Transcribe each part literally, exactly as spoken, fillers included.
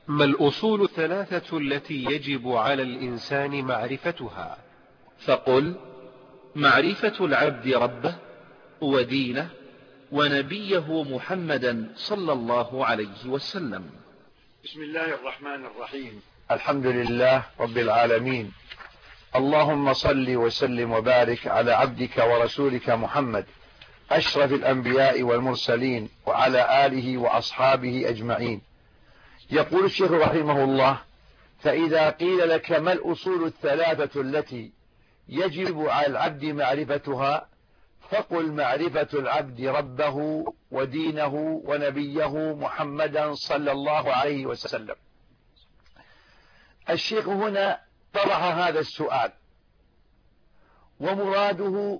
ما الأصول الثلاثة التي يجب على الإنسان معرفتها؟ فقل: معرفة العبد ربه ودينه ونبيه محمدا صلى الله عليه وسلم. بسم الله الرحمن الرحيم. الحمد لله رب العالمين، اللهم صل وسلم وبارك على عبدك ورسولك محمد أشرف الأنبياء والمرسلين وعلى آله وأصحابه أجمعين. يقول الشيخ رحمه الله: فإذا قيل لك ما الأصول الثلاثة التي يجب على العبد معرفتها، فقل: معرفة العبد ربه ودينه ونبيه محمدا صلى الله عليه وسلم. الشيخ هنا طرح هذا السؤال، ومراده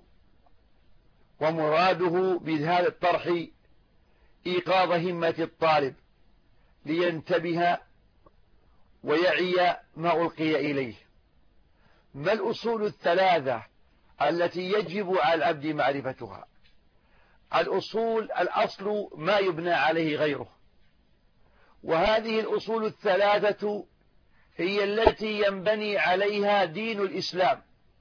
ومراده بهذا الطرح إيقاظ همة الطالب لينتبه ويعي ما ألقي إليه. ما الأصول الثلاثة التي يجب على العبد معرفتها؟ الأصول، الأصل ما يبنى عليه غيره، وهذه الأصول الثلاثة هي التي ينبني عليها دين الإسلام.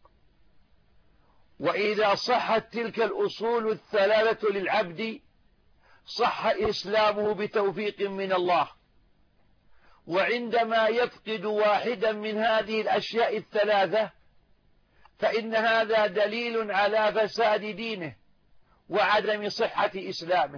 وإذا صحت تلك الأصول الثلاثة للعبد صح إسلامه بتوفيق من الله. وعندما يفقد واحدا من هذه الأشياء الثلاثة فإن هذا دليل على فساد دينه وعدم صحة إسلامه.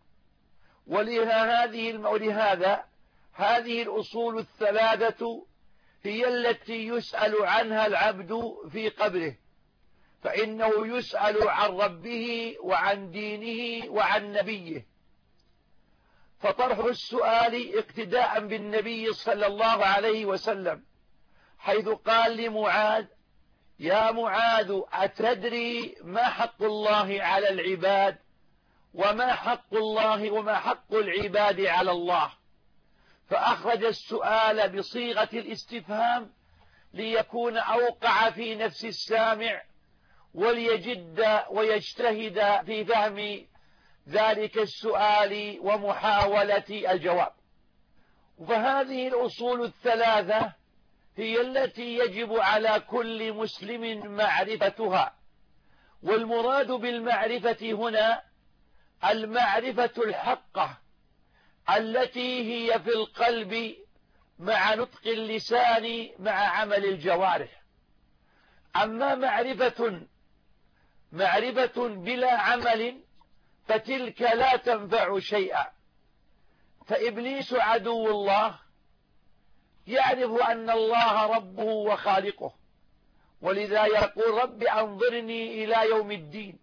ولهذا هذه الأصول الثلاثة هي التي يسأل عنها العبد في قبره، فإنه يسأل عن ربه وعن دينه وعن نبيه. فطرح السؤال اقتداء بالنبي صلى الله عليه وسلم، حيث قال لمعاذ: يا معاذ، أتدري ما حق الله على العباد وما حق الله وما حق العباد على الله؟ فأخرج السؤال بصيغة الاستفهام ليكون أوقع في نفس السامع، وليجد ويجتهد في فهم ذلك السؤال ومحاولة الجواب. فهذه الأصول الثلاثة هي التي يجب على كل مسلم معرفتها. والمراد بالمعرفة هنا المعرفة الحقة التي هي في القلب مع نطق اللسان مع عمل الجوارح. أما معرفة معرفة بلا عمل فتلك لا تنفع شيئا. فإبليس عدو الله يعرف أن الله ربه وخالقه، ولذا يقول: رب أنظرني إلى يوم الدين،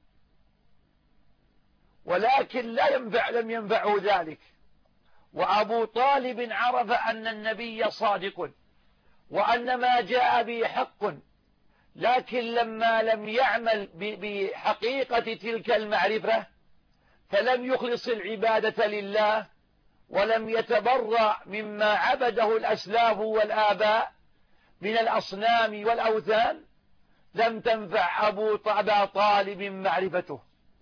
ولكن لا ينفع لم ينفعه ذلك. وأبو طالب عرف أن النبي صادق وأن ما جاء به حق، لكن لما لم يعمل بحقيقة تلك المعرفة فلم يخلص العبادة لله ولم يتبرأ مما عبده الأسلاف والآباء من الأصنام والأوثان، لم تنفع أبو طالب معرفته.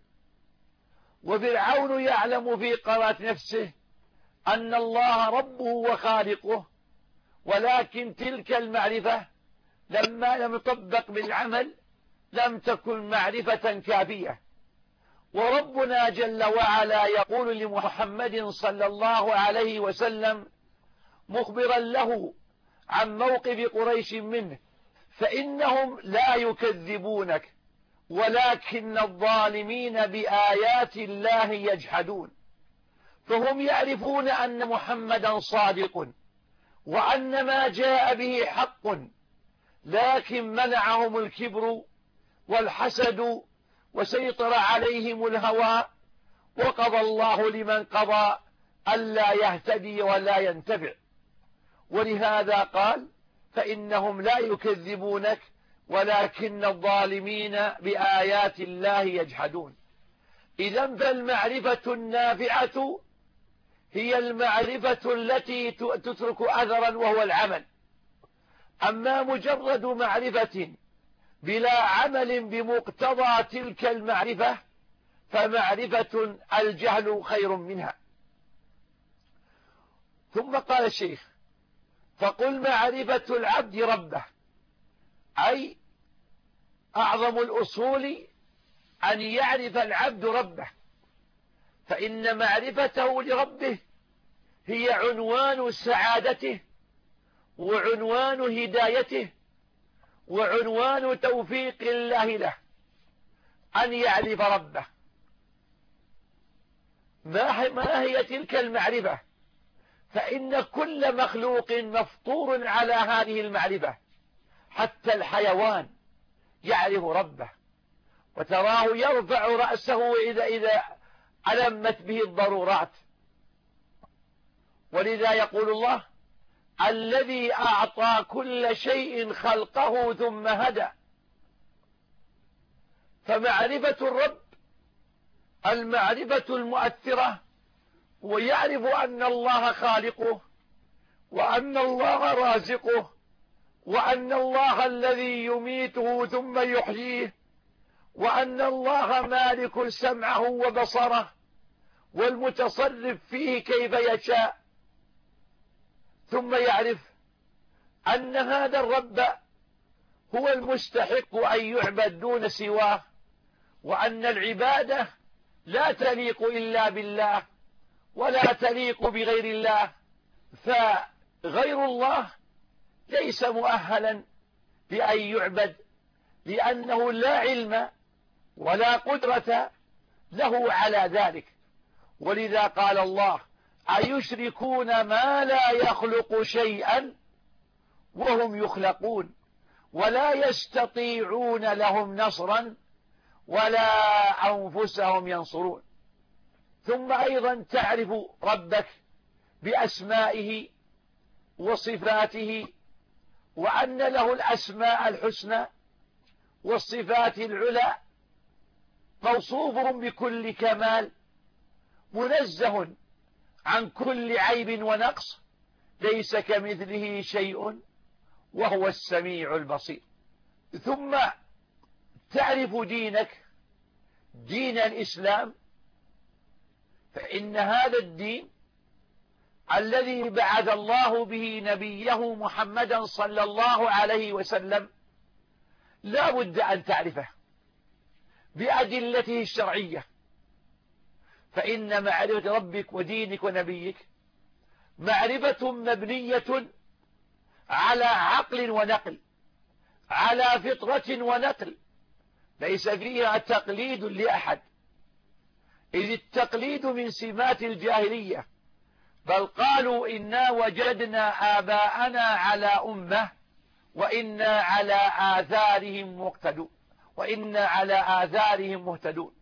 وفرعون يعلم في قرارة نفسه أن الله ربه وخالقه، ولكن تلك المعرفة لما لم يطبق بالعمل لم تكن معرفة كافية. وربنا جل وعلا يقول لمحمد صلى الله عليه وسلم مخبرا له عن موقف قريش منه: فإنهم لا يكذبونك ولكن الظالمين بآيات الله يجحدون. فهم يعرفون أن محمدا صادق وأن ما جاء به حق، لكن منعهم الكبر والحسد وسيطر عليهم الهوى، وقضى الله لمن قضى ألا يهتدي ولا ينتفع. ولهذا قال: فإنهم لا يكذبونك ولكن الظالمين بآيات الله يجحدون. إذن فالمعرفة النافعة هي المعرفة التي تترك أثرا وهو العمل. أما مجرد معرفة بلا عمل بمقتضى تلك المعرفة فمعرفة الجهل خير منها. ثم قال الشيخ: فقل معرفة العبد ربه، أي أعظم الأصول أن يعرف العبد ربه، فإن معرفته لربه هي عنوان سعادته وعنوان هدايته وعنوان توفيق الله له، أن يعرف ربه. ما هي تلك المعرفة؟ فإن كل مخلوق مفطور على هذه المعرفة، حتى الحيوان يعرف ربه، وتراه يرفع رأسه إذا إذا ألمت به الضرورات. ولذا يقول الله: الذي أعطى كل شيء خلقه ثم هدى. فمعرفة الرب المعرفة المؤثرة، ويعرف أن الله خالقه، وأن الله رازقه، وأن الله الذي يميته ثم يحييه، وأن الله مالك سمعه وبصره والمتصرف فيه كيف يشاء. ثم يعرف أن هذا الرب هو المستحق أن يعبد دون سواه، وأن العبادة لا تليق إلا بالله ولا تليق بغير الله، فغير الله ليس مؤهلا بأن يعبد، لأنه لا علم ولا قدرة له على ذلك. ولذا قال الله: أيشركون ما لا يخلق شيئا وهم يخلقون ولا يستطيعون لهم نصرا ولا أنفسهم ينصرون. ثم أيضا تعرف ربك بأسمائه وصفاته، وأن له الأسماء الحسنى والصفات العلى، موصوف بكل كمال، منزه عن كل عيب ونقص، ليس كمثله شيء وهو السميع البصير. ثم تعرف دينك، دين الإسلام، فإن هذا الدين الذي بعث الله به نبيه محمدا صلى الله عليه وسلم لا بد أن تعرفه بأدلته الشرعية، فإن معرفة ربك ودينك ونبيك معرفة مبنية على عقل ونقل، على فطرة ونقل، ليس فيها تقليد لأحد، إذ التقليد من سمات الجاهلية، بل قالوا إنا وجدنا آباءنا على أمة وإنا على آثارهم مقتدون وإنا على آثارهم مهتدون.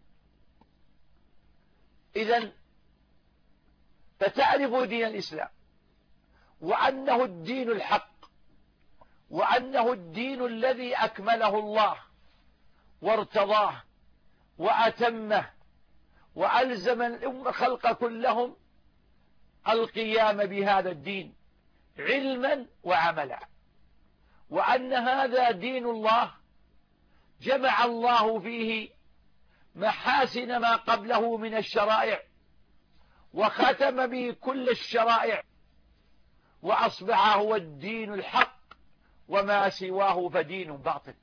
إذن فتعرف دين الإسلام، وأنه الدين الحق، وأنه الدين الذي أكمله الله وارتضاه وأتمه، وألزم الأمة خلق كلهم القيام بهذا الدين علما وعملا، وأن هذا دين الله جمع الله فيه محاسن ما قبله من الشرائع، وختم به كل الشرائع، وأصبح هو الدين الحق، وما سواه فدين باطل.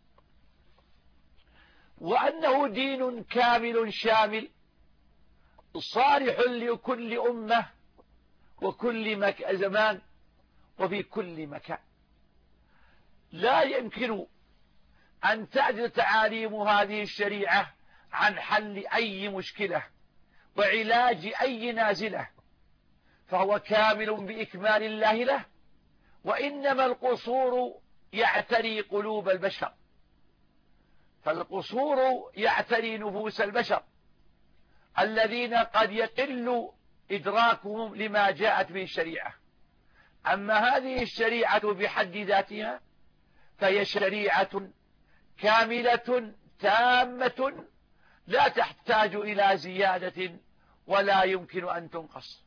وأنه دين كامل شامل صالح لكل أمة وكل مك... زمان وفي كل مكان. لا يمكن أن تعجز تعاليم هذه الشريعة عن حل أي مشكلة وعلاج أي نازلة، فهو كامل بإكمال الله له، وإنما القصور يعتري قلوب البشر، فالقصور يعتري نفوس البشر الذين قد يقل إدراكهم لما جاءت به الشريعة. أما هذه الشريعة بحد ذاتها فهي شريعة كاملة تامة لا تحتاج إلى زيادة ولا يمكن أن تنقص.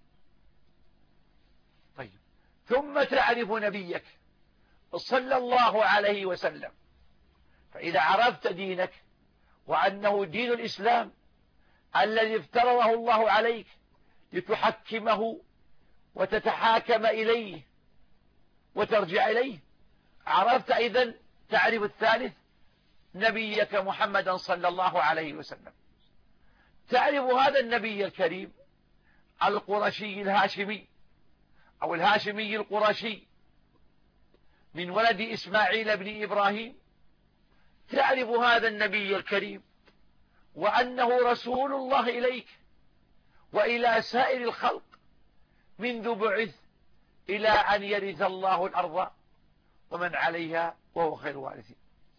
طيب، ثم تعرف نبيك صلى الله عليه وسلم، فإذا عرفت دينك وأنه دين الإسلام الذي افترضه الله عليك لتحكمه وتتحاكم إليه وترجع إليه. عرفت إذن تعرف الثالث نبيك محمدا صلى الله عليه وسلم. تعرف هذا النبي الكريم القرشي الهاشمي أو الهاشمي القرشي من ولد إسماعيل بن إبراهيم. تعرف هذا النبي الكريم وأنه رسول الله إليك وإلى سائر الخلق منذ بعث إلى أن يرث الله الأرض ومن عليها وهو خير وارثين.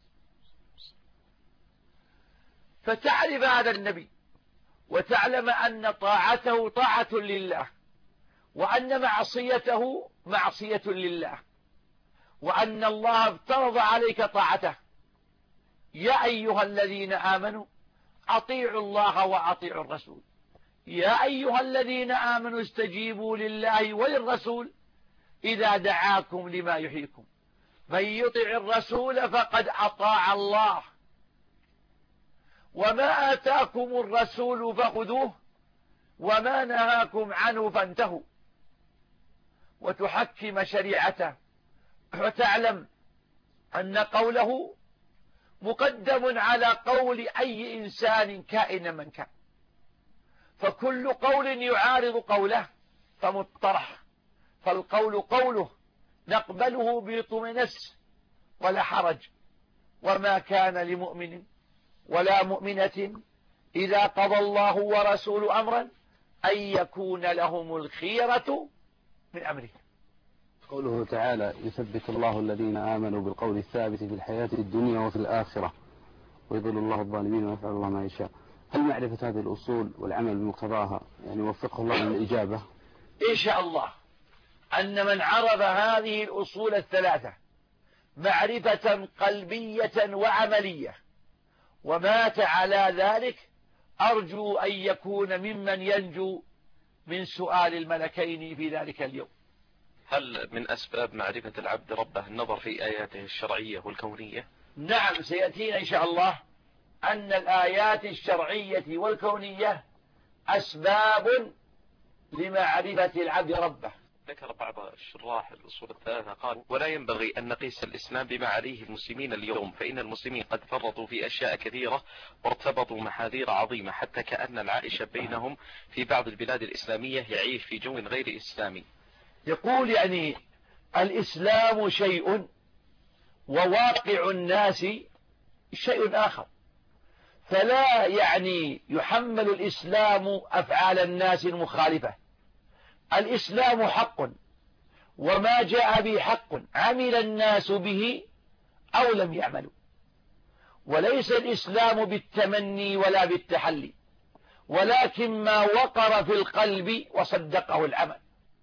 فتعرف هذا النبي وتعلم أن طاعته طاعة لله وأن معصيته معصية لله وأن الله افترض عليك طاعته. يا أيها الذين آمنوا أطيعوا الله وأطيعوا الرسول. يا أيها الذين آمنوا استجيبوا لله وللرسول إذا دعاكم لما يحييكم من يطع الرسول فقد أطاع الله وما آتاكم الرسول فخذوه وما نهاكم عنه فانتهوا. وتحكم شريعته وتعلم أن قوله مقدم على قول أي إنسان كائن من كان، فكل قول يعارض قوله فمطرح، فالقول قوله نقبله بطمنس ولا حرج. وما كان لمؤمن ولا مؤمنة إذا قضى الله ورسوله أمرا أن يكون لهم الخيرة من أمره. قوله تعالى يثبت الله الذين آمنوا بالقول الثابت في الحياة الدنيا وفي الآخرة ويضل الله الظالمين ويفعل الله ما يشاء. هل معرفة هذه الأصول والعمل بمقتضاها يعني وفقه الله للإجابة؟ إن شاء الله أن من عرف هذه الأصول الثلاثة معرفة قلبية وعملية ومات على ذلك أرجو أن يكون ممن ينجو من سؤال الملكين في ذلك اليوم. هل من أسباب معرفة العبد ربه النظر في آياته الشرعية والكونية؟ نعم، سيأتينا إن شاء الله أن الآيات الشرعية والكونية أسباب لمعرفة العبد ربه. ذكر بعض الشراح الأصول الثلاثة قال ولا ينبغي أن نقيس الإسلام بما عليه المسلمين اليوم، فإن المسلمين قد فرطوا في أشياء كثيرة وارتبطوا محاذير عظيمة حتى كأن العائش بينهم في بعض البلاد الإسلامية يعيش في جو غير إسلامي. يقول يعني الإسلام شيء وواقع الناس شيء آخر، فلا يعني يحمل الإسلام أفعال الناس المخالفة. الإسلام حق وما جاء به حق عمل الناس به أو لم يعملوا، وليس الإسلام بالتمني ولا بالتحلي، ولكن ما وقر في القلب وصدقه العمل.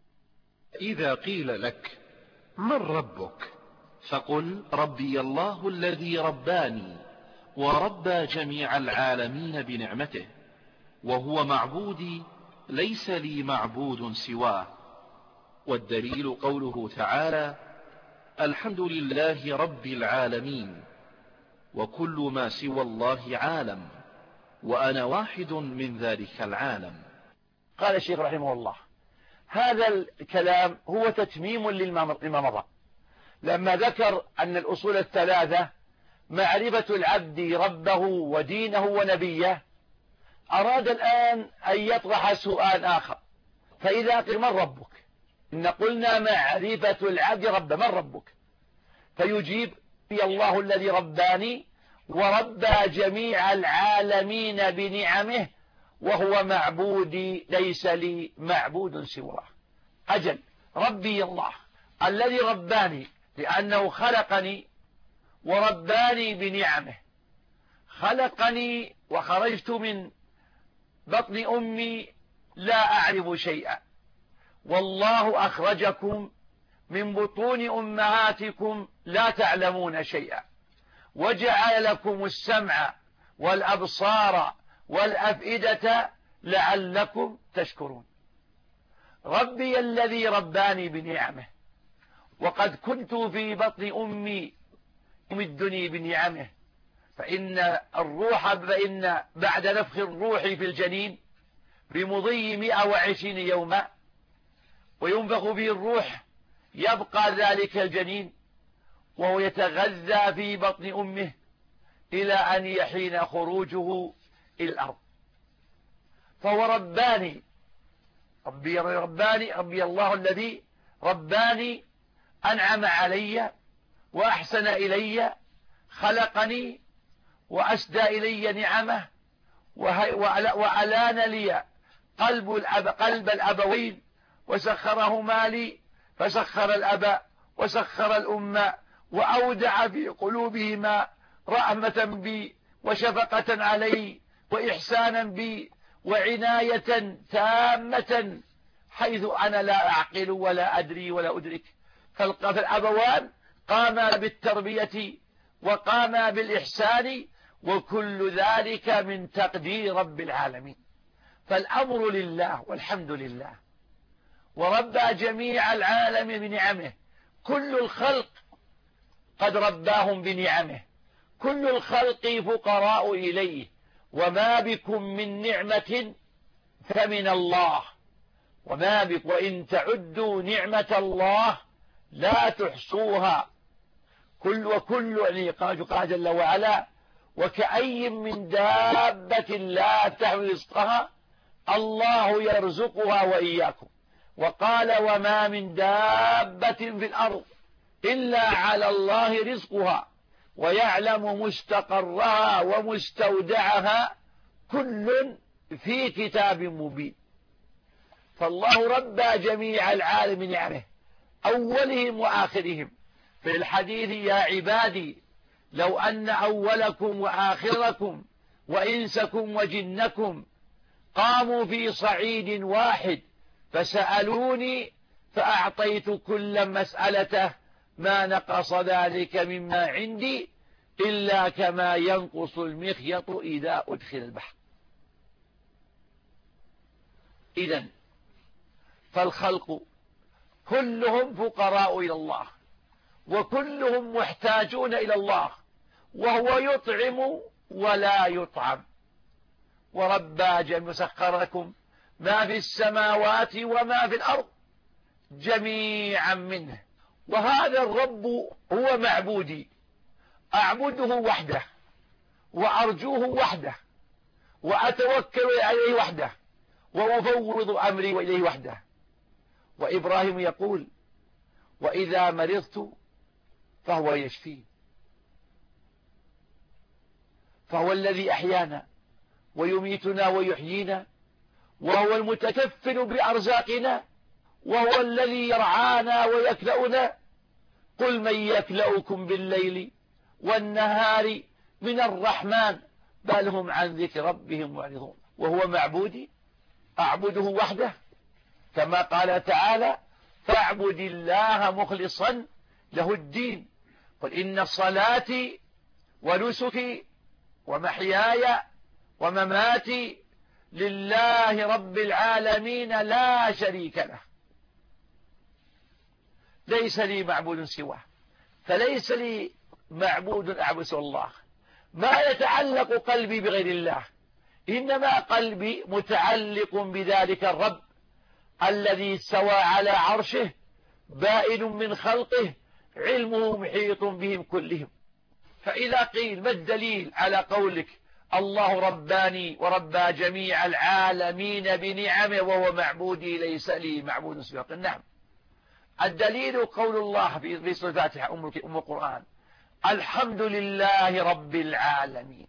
إذا قيل لك من ربك فقل ربي الله الذي رباني وربى جميع العالمين بنعمته وهو معبودي ليس لي معبود سواه. والدليل قوله تعالى الحمد لله رب العالمين وكل ما سوى الله عالم وأنا واحد من ذلك العالم. قال الشيخ رحمه الله هذا الكلام هو تتميم لما مضى، لما ذكر أن الأصول الثلاثة معرفة العبد ربه ودينه ونبيه، أراد الآن أن يطرح سؤال آخر. فإذا قل من ربك؟ إن قلنا معرفة العبد رب، من ربك؟ فيجيب الله الذي رباني وربى جميع العالمين بنعمه وهو معبودي ليس لي معبود سواه. أجل ربي الله الذي رباني لأنه خلقني ورباني بنعمه، خلقني وخرجت من بطن أمي لا أعرف شيئا، والله أخرجكم من بطون أمهاتكم لا تعلمون شيئا، وجعل لكم السمع والأبصار والأفئدة لعلكم تشكرون. ربي الذي رباني بنعمه، وقد كنت في بطن أمي يمدني بنعمه، فإن الروح فإن بعد نفخ الروح في الجنين بمضي مئة وعشرين يوما وينفخ به الروح، يبقى ذلك الجنين وهو يتغذى في بطن أمه إلى أن يحين خروجه إلى الأرض. فهو رباني، ربي رباني ربي الله الذي رباني، أنعم علي وأحسن إلي، خلقني وأسدى إلي نعمه، وألان لي قلب الأب قلب الأبوين وسخرهما لي، فسخر الأب وسخر الأم، وأودع في قلوبهما رحمة بي وشفقة علي وإحسانا بي وعناية تامة، حيث أنا لا أعقل ولا أدري ولا أدرك. فالأبوان قاما بالتربية وقاما بالإحسان، وكل ذلك من تقدير رب العالمين. فالأمر لله والحمد لله، وربى جميع العالم بنعمه. كل الخلق قد رباهم بنعمه، كل الخلق فقراء إليه، وما بكم من نعمة فمن الله، وما بكم وإن تعدوا نعمة الله لا تحصوها. كل وكل يعني قال جل وعلا: وكأي من دابة لا تحمل رزقها الله يرزقها وإياكم. وقال: وما من دابة في الأرض إلا على الله رزقها ويعلم مستقرها ومستودعها كل في كتاب مبين. فالله ربى جميع العالم نعمه، أولهم وآخرهم. في الحديث: يا عبادي لو أن أولكم وآخركم وإنسكم وجنكم قاموا في صعيد واحد فسألوني فأعطيت كل مسألته ما نقص ذلك مما عندي إلا كما ينقص المخيط إذا أدخل البحر. إذن فالخلق كلهم فقراء إلى الله، وكلهم محتاجون إلى الله، وهو يطعم ولا يطعم. وربى جميع سخر لكم ما في السماوات وما في الأرض جميعا منه. وهذا الرب هو معبودي، أعبده وحده وأرجوه وحده وأتوكل عليه وحده وأفوض أمري إليه وحده. وإبراهيم يقول: وإذا مرضت فهو يشفين. فهو الذي أحيانا ويميتنا ويحيينا، وهو المتكفل بأرزاقنا، وهو الذي يرعانا ويكلأنا. قل من يكلأكم بالليل والنهار من الرحمن بل هم عن ذكر ربهم معرضون. وهو معبودي، أعبده وحده، كما قال تعالى: فاعبد الله مخلصا له الدين. قل إن صلاتي ونسكي ومحياي ومماتي لله رب العالمين لا شريك له، ليس لي معبود سواه، فليس لي معبود أعبد سوى الله. ما يتعلق قلبي بغير الله، إنما قلبي متعلق بذلك الرب الذي استوى على عرشه، بائن من خلقه، علمه محيط بهم كلهم. فإذا قيل: ما الدليل على قولك الله رباني وربى جميع العالمين بنعمه وهو معبودي ليس لي معبود سواه؟ نعم، الدليل قول الله في سورة الفاتحة أم القرآن: الحمد لله رب العالمين.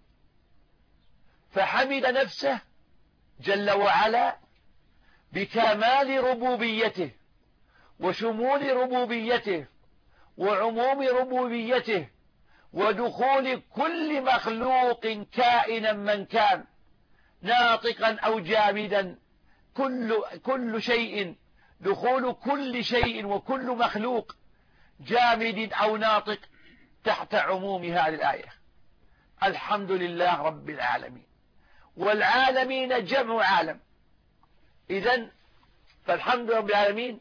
فحمد نفسه جل وعلا بكمال ربوبيته وشمول ربوبيته وعموم ربوبيته ودخول كل مخلوق كائنا من كان، ناطقا أو جامدا، كل, كل شيء، دخول كل شيء وكل مخلوق جامد أو ناطق تحت عموم هذه الآية. الحمد لله رب العالمين. والعالمين جمع عالم، إذن فالحمد لله رب العالمين.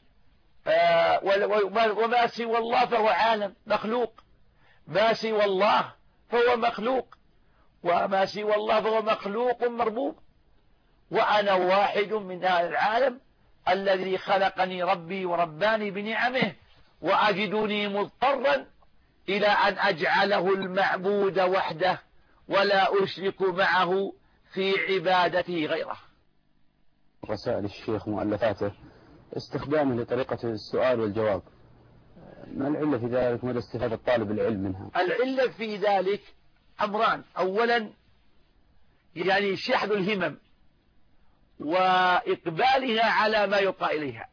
وما سوى الله فهو عالم مخلوق، ما سوى الله فهو مخلوق، وما سوى الله فهو مخلوق مربوب. وأنا واحد من هذا العالم الذي خلقني ربي ورباني بنعمه وأجدني مضطرا إلى أن أجعله المعبود وحده ولا أشرك معه في عبادته غيره. رسائل الشيخ ومؤلفاته استخدامه لطريقة السؤال والجواب، ما العلة في ذلك؟ مدى استفادة طالب العلم منها؟ العلة في ذلك أمران: أولا يعني شحذ الهمم وإقبالها على ما يلقى إليها.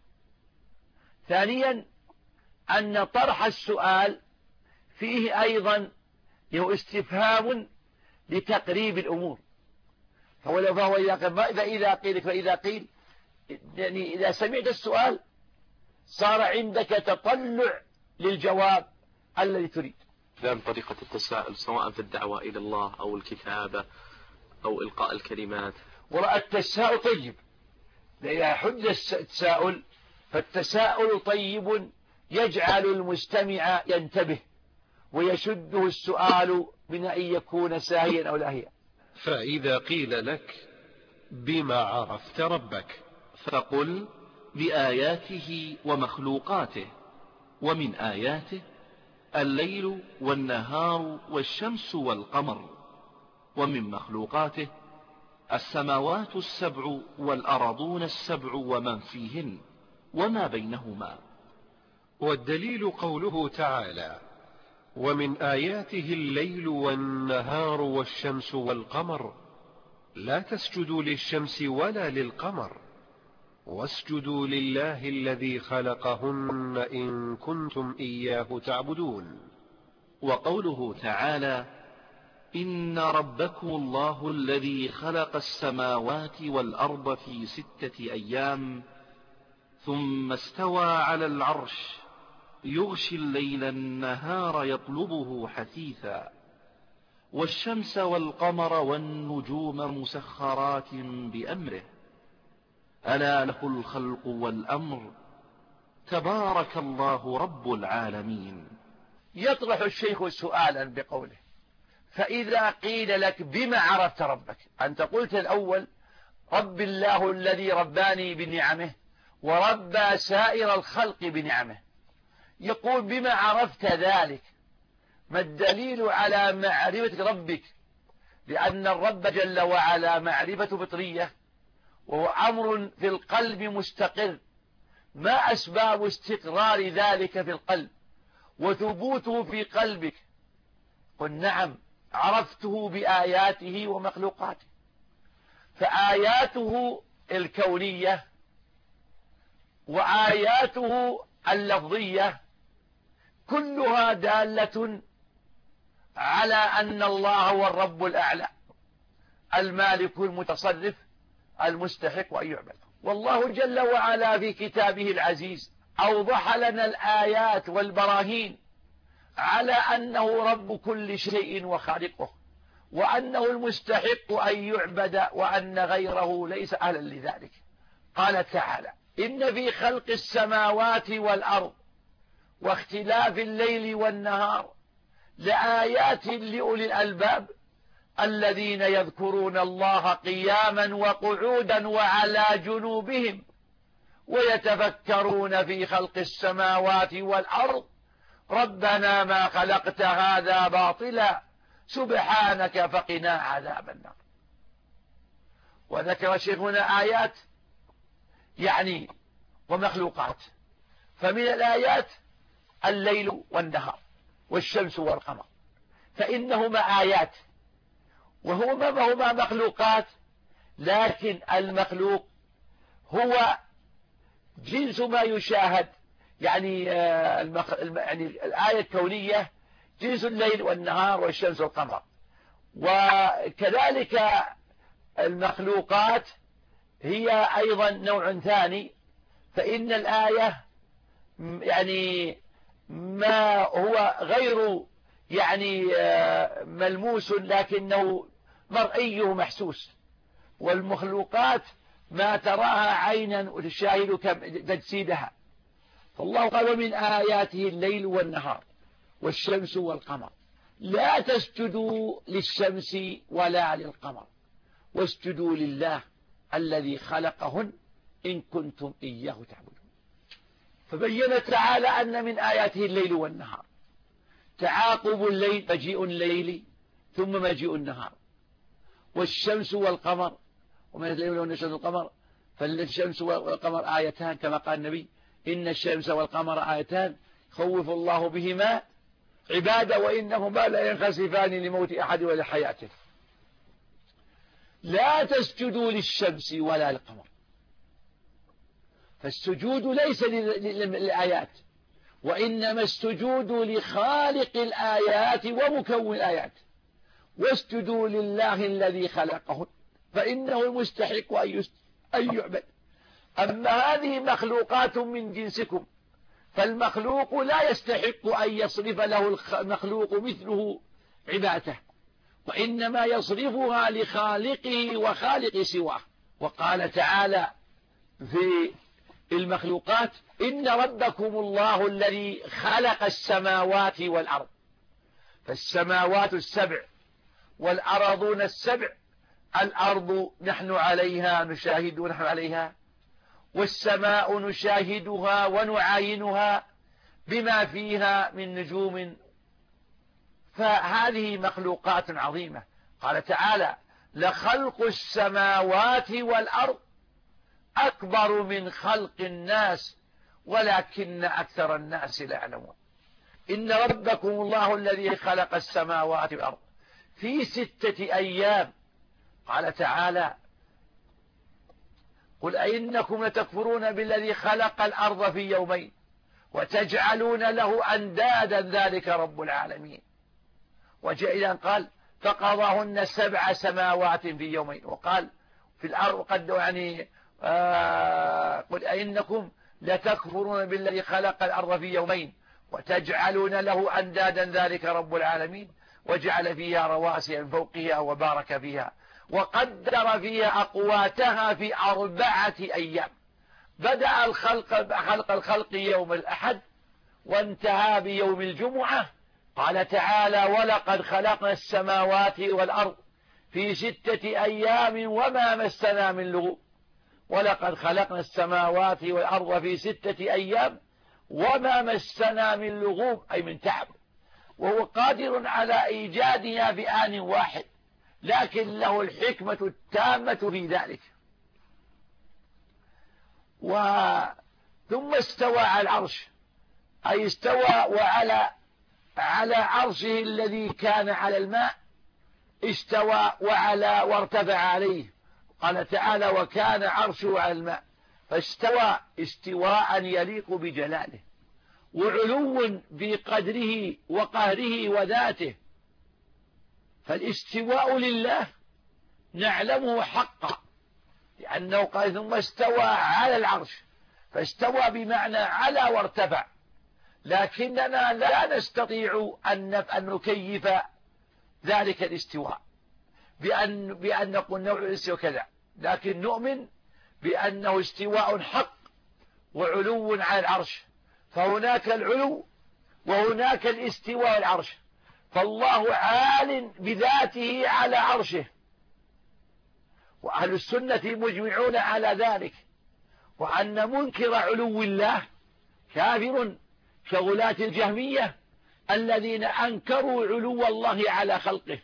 ثانيا أن طرح السؤال فيه أيضا استفهام لتقريب الأمور. فهو إذا إذا قيل فإذا قيل يعني إذا سمعت السؤال صار عندك تطلع للجواب الذي تريد. فهم طريقة التساؤل سواء في الدعوة إلى الله أو الكتابة أو إلقاء الكلمات. ورأى التساؤل طيب، إذا حد التساؤل فالتساؤل طيب يجعل المستمع ينتبه ويشده السؤال من أن يكون ساهيا أو لاهيا. فإذا قيل لك بما عرفت ربك فقل بآياته ومخلوقاته، ومن آياته الليل والنهار والشمس والقمر، ومن مخلوقاته السماوات السبع والأرضون السبع ومن فيهن وما بينهما. والدليل قوله تعالى: ومن آياته الليل والنهار والشمس والقمر، لا تسجدوا للشمس ولا للقمر واسجدوا لله الذي خلقهن إن كنتم إياه تعبدون. وقوله تعالى: إن ربكم الله الذي خلق السماوات والأرض في ستة أيام ثم استوى على العرش يغشي الليل النهار يطلبه حثيثا، والشمس والقمر والنجوم مسخرات بأمره، ألا له الخلق والأمر، تبارك الله رب العالمين. يطرح الشيخ سؤالا بقوله: فإذا قيل لك بما عرفت ربك؟ أنت قلت الأول رب الله الذي رباني بنعمه وربى سائر الخلق بنعمه. يقول بما عرفت ذلك؟ ما الدليل على معرفة ربك؟ لأن الرب جل وعلا معرفة فطرية، وهو أمر في القلب مستقر. ما أسباب استقرار ذلك في القلب وثبوته في قلبك؟ قل نعم، عرفته بآياته ومخلوقاته. فآياته الكونية وآياته اللفظية كلها دالة على أن الله هو الرب الأعلى المالك المتصرف المستحق أن يعبد. والله جل وعلا في كتابه العزيز أوضح لنا الآيات والبراهين على أنه رب كل شيء وخالقه، وأنه المستحق أن يعبد، وأن غيره ليس أهلا لذلك. قال تعالى: إن في خلق السماوات والأرض واختلاف الليل والنهار لآيات لأولي الألباب الذين يذكرون الله قياما وقعودا وعلى جنوبهم ويتفكرون في خلق السماوات والأرض ربنا ما خلقت هذا باطلا سبحانك فقنا عذاب النار. وذكر شيخنا آيات يعني ومخلوقات. فمن الآيات الليل والنهار والشمس والقمر، فإنهما آيات وهما هما مخلوقات، لكن المخلوق هو جنس ما يشاهد. يعني المخ... يعني الآية الكونية جنس الليل والنهار والشمس والقمر، وكذلك المخلوقات هي أيضا نوع ثاني. فإن الآية يعني ما هو غير يعني ملموس لكنه مرئي ومحسوس، والمخلوقات ما تراها عينا وتشاهد تجسيدها. فالله قال: ومن آياته الليل والنهار والشمس والقمر لا تسجدوا للشمس ولا للقمر واسجدوا لله الذي خلقهن إن كنتم إياه تعبدون. فبين تعالى أن من آياته الليل والنهار، تعاقب الليل، مجيء الليل ثم مجيء النهار، والشمس والقمر، ومن الليل والشمس والقمر، فالشمس والقمر آيتان كما قال النبي إن الشمس والقمر آيتان خوف الله بهما عباده وإنهما لا ينخسفان لموت أحد ولا حياته. لا تسجدوا للشمس ولا للقمر، فالسجود ليس للآيات، وإنما السجود لخالق الآيات ومكون الآيات، واسجدوا لله الذي خلقهن فإنه المستحق أن يعبد. أما هذه مخلوقات من جنسكم، فالمخلوق لا يستحق أن يصرف له المخلوق مثله عبادته، وإنما يصرفها لخالقه وخالق سواه. وقال تعالى في المخلوقات إن ربكم الله الذي خلق السماوات والأرض، فالسماوات السبع والأرضون السبع، الأرض نحن عليها نشاهد ونحن عليها، والسماء نشاهدها ونعاينها بما فيها من نجوم، فهذه مخلوقات عظيمة. قال تعالى لخلق السماوات والأرض أكبر من خلق الناس ولكن أكثر الناس لا يعلمون. إن ربكم الله الذي خلق السماوات والأرض في ستة أيام. قال تعالى قل أئنكم لتكفرون بالذي خلق الأرض في يومين وتجعلون له أندادا ذلك رب العالمين. وجاء إلى أن قال فقضاهن سبع سماوات في يومين، وقال في الأرض قد يعني آه قل أئنكم لتكفرون بالذي خلق الأرض في يومين وتجعلون له أندادا ذلك رب العالمين، وجعل فيها رواسي من فوقها وبارك فيها وقدر فيها أقواتها في أربعة أيام. بدأ الخلق خلق الخلق يوم الأحد وانتهى بيوم الجمعة. قال تعالى ولقد خلقنا السماوات والأرض في ستة أيام وما مسنا من لغوب. ولقد خلقنا السماوات والأرض في ستة أيام وما مسنا من لغوب أي من تعب، وهو قادر على إيجادها بآن واحد، لكن له الحكمة التامة في ذلك. ثم استوى على العرش، أي استوى وعلى على عرشه الذي كان على الماء، استوى وعلى وارتفع عليه. قال تعالى وكان عرشه على الماء، فاستوى استواء يليق بجلاله وعلو بقدره وقهره وذاته. فالاستواء لله نعلمه حقا، لأنه قال ثم استوى على العرش، فاستوى بمعنى على وارتفع، لكننا لا نستطيع أن نكيف ذلك الاستواء بأن, بأن نقول نوع الاستواء كذا، لكن نؤمن بأنه استواء حق وعلو على العرش. فهناك العلو وهناك الاستواء العرش، فالله عال بذاته على عرشه، وأهل السنة مجمعون على ذلك، وأن منكر علو الله كافر كغلاة الجهمية الذين أنكروا علو الله على خلقه،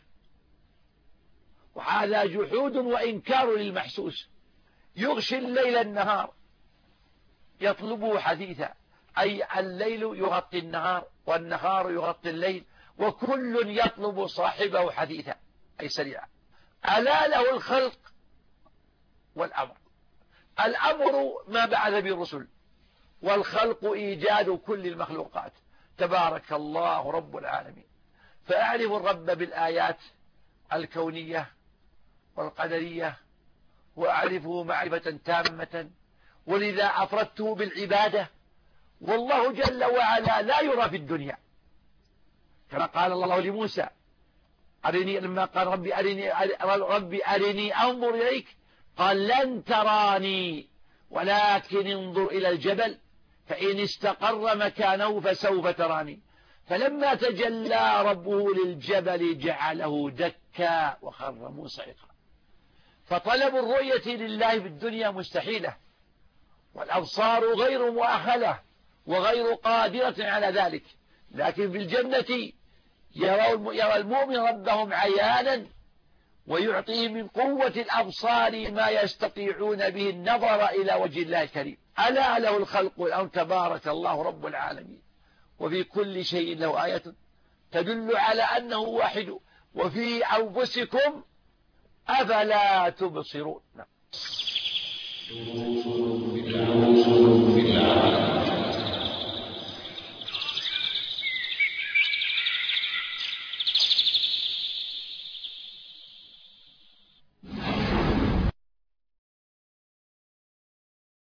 وهذا جحود وإنكار للمحسوس. يغشي الليل النهار يطلبه حديثا، أي الليل يغطي النهار والنهار يغطي الليل، وكل يطلب صاحبه حديثا أي سريعا. ألا له الخلق والأمر. الأمر ما بعث بالرسل، والخلق إيجاد كل المخلوقات. تبارك الله رب العالمين. فأعرف الرب بالآيات الكونية والقدرية، وأعرفه معرفة تامة، ولذا أفردته بالعبادة. والله جل وعلا لا يرى في الدنيا، كما قال الله لموسى أرني، لما قال ربي أرني, ربي أرني أنظر إليك، قال لن تراني ولكن انظر إلى الجبل فإن استقر مكانه فسوف تراني. فلما تجلى ربه للجبل جعله دكا وخر موسى صعقا. فطلب الرؤية لله في الدنيا مستحيلة، والأبصار غير مؤهلة وغير قادرة على ذلك، لكن في الجنة يرى المؤمن ربهم عيانا ويعطيه من قوة الأبصار ما يستطيعون به النظر إلى وجه الله الكريم. ألا له الخلق والأمر تبارك الله رب العالمين، وفي كل شيء له آية تدل على أنه واحد، وفي أنفسكم أفلا تبصرون.